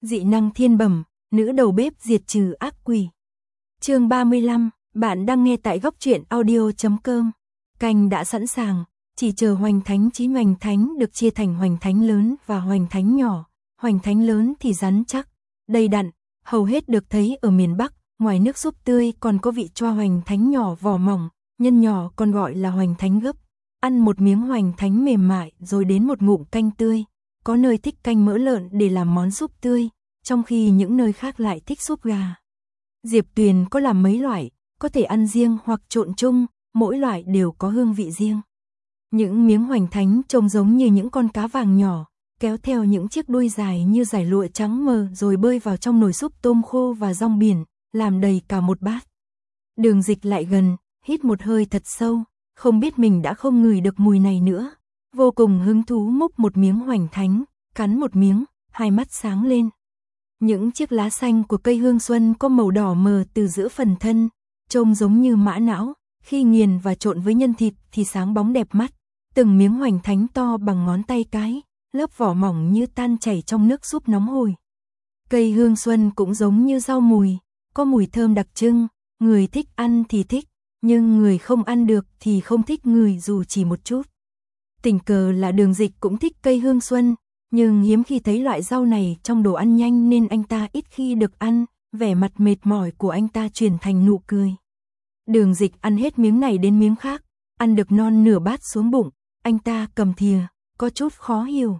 Dị năng thiên bẩm, nữ đầu bếp diệt trừ ác quỷ. Chương 35, bạn đang nghe tại góc truyện audio.com. Canh đã sẵn sàng, chỉ chờ hoành thánh chí. Hoành thánh được chia thành hoành thánh lớn và hoành thánh nhỏ. Hoành thánh lớn thì rắn chắc, đầy đặn, hầu hết được thấy ở miền Bắc. Ngoài nước súp tươi còn có vị choa. Hoành thánh nhỏ vỏ mỏng, nhân nhỏ còn gọi là hoành thánh gấp. Ăn một miếng hoành thánh mềm mại rồi đến một ngụm canh tươi. Có nơi thích canh mỡ lợn để làm món súp tươi, trong khi những nơi khác lại thích súp gà. Diệp Tuyền có làm mấy loại, có thể ăn riêng hoặc trộn chung, mỗi loại đều có hương vị riêng. Những miếng hoành thánh trông giống như những con cá vàng nhỏ, kéo theo những chiếc đuôi dài như dải lụa trắng mờ rồi bơi vào trong nồi súp tôm khô và rong biển, làm đầy cả một bát. Đường Dịch lại gần, hít một hơi thật sâu, không biết mình đã không ngửi được mùi này nữa. Vô cùng hứng thú múc một miếng hoành thánh, cắn một miếng, hai mắt sáng lên. Những chiếc lá xanh của cây hương xuân có màu đỏ mờ từ giữa phần thân, trông giống như mã não, khi nghiền và trộn với nhân thịt thì sáng bóng đẹp mắt. Từng miếng hoành thánh to bằng ngón tay cái, lớp vỏ mỏng như tan chảy trong nước súp nóng hổi. Cây hương xuân cũng giống như rau mùi, có mùi thơm đặc trưng, người thích ăn thì thích, nhưng người không ăn được thì không thích ngửi dù chỉ một chút. Tình cờ là Đường Dịch cũng thích cây hương xuân, nhưng hiếm khi thấy loại rau này trong đồ ăn nhanh nên anh ta ít khi được ăn, vẻ mặt mệt mỏi của anh ta chuyển thành nụ cười. Đường Dịch ăn hết miếng này đến miếng khác, ăn được non nửa bát xuống bụng, anh ta cầm thìa, có chút khó hiểu.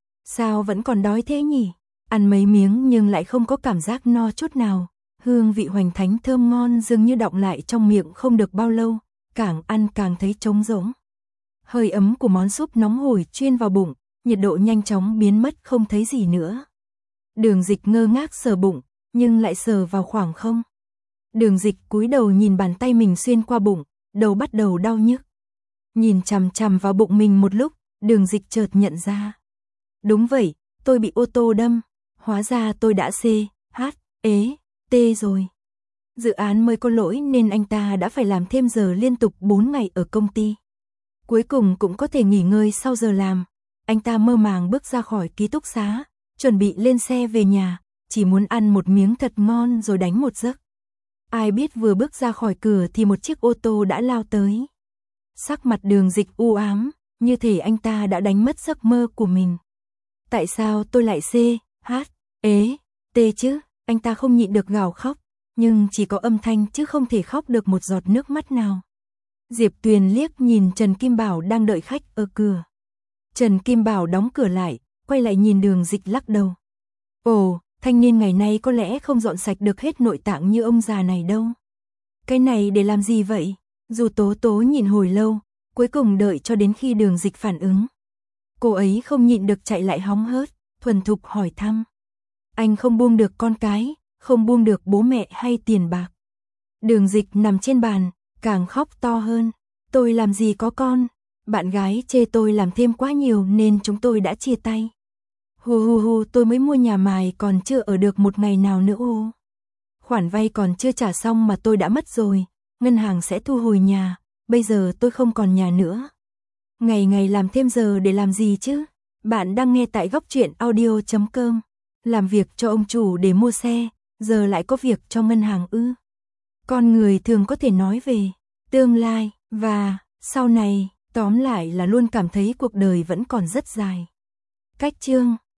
Sao vẫn còn đói thế nhỉ? Ăn mấy miếng nhưng lại không có cảm giác no chút nào, hương vị hoành thánh thơm ngon dường như đọng lại trong miệng không được bao lâu, càng ăn càng thấy trống rỗng. Hơi ấm của món súp nóng hổi chuyên vào bụng, nhiệt độ nhanh chóng biến mất không thấy gì nữa. Đường Dịch ngơ ngác sờ bụng, nhưng lại sờ vào khoảng không. Đường Dịch cúi đầu nhìn bàn tay mình xuyên qua bụng, đầu bắt đầu đau nhức. Nhìn chằm chằm vào bụng mình một lúc, Đường Dịch chợt nhận ra. Đúng vậy, tôi bị ô tô đâm, hóa ra tôi đã CHT rồi. Dự án mới có lỗi nên anh ta đã phải làm thêm giờ liên tục 4 ngày ở công ty. Cuối cùng cũng có thể nghỉ ngơi sau giờ làm. Anh ta mơ màng bước ra khỏi ký túc xá, chuẩn bị lên xe về nhà, chỉ muốn ăn một miếng thật ngon rồi đánh một giấc. Ai biết vừa bước ra khỏi cửa thì một chiếc ô tô đã lao tới. Sắc mặt Đường Dịch u ám, như thể anh ta đã đánh mất giấc mơ của mình. Tại sao tôi lại CHT chứ? Anh ta không nhịn được gào khóc, nhưng chỉ có âm thanh chứ không thể khóc được một giọt nước mắt nào. Diệp Tuyền liếc nhìn Trần Kim Bảo đang đợi khách ở cửa. Trần Kim Bảo đóng cửa lại, quay lại nhìn Đường Dịch lắc đầu. Ồ, thanh niên ngày nay có lẽ không dọn sạch được hết nội tạng như ông già này đâu. Cái này để làm gì vậy? Dù Tố Tố nhìn hồi lâu, cuối cùng đợi cho đến khi Đường Dịch phản ứng. Cô ấy không nhịn được chạy lại hóng hớt, thuần thục hỏi thăm. Anh không buông được con cái, không buông được bố mẹ hay tiền bạc. Đường Dịch nằm trên bàn, càng khóc to hơn. Tôi làm gì có con, bạn gái chê tôi làm thêm quá nhiều nên chúng tôi đã chia tay. Hu, tôi mới mua nhà mài còn chưa ở được một ngày nào nữa ô. Khoản vay còn chưa trả xong mà tôi đã mất rồi, ngân hàng sẽ thu hồi nhà, bây giờ tôi không còn nhà nữa. Ngày ngày làm thêm giờ để làm gì chứ? Bạn đang nghe tại góc truyện audio.com. Làm việc cho ông chủ để mua xe, giờ lại có việc cho ngân hàng ư? Con người thường có thể nói về tương lai và sau này, tóm lại là luôn cảm thấy cuộc đời vẫn còn rất dài. Cách chương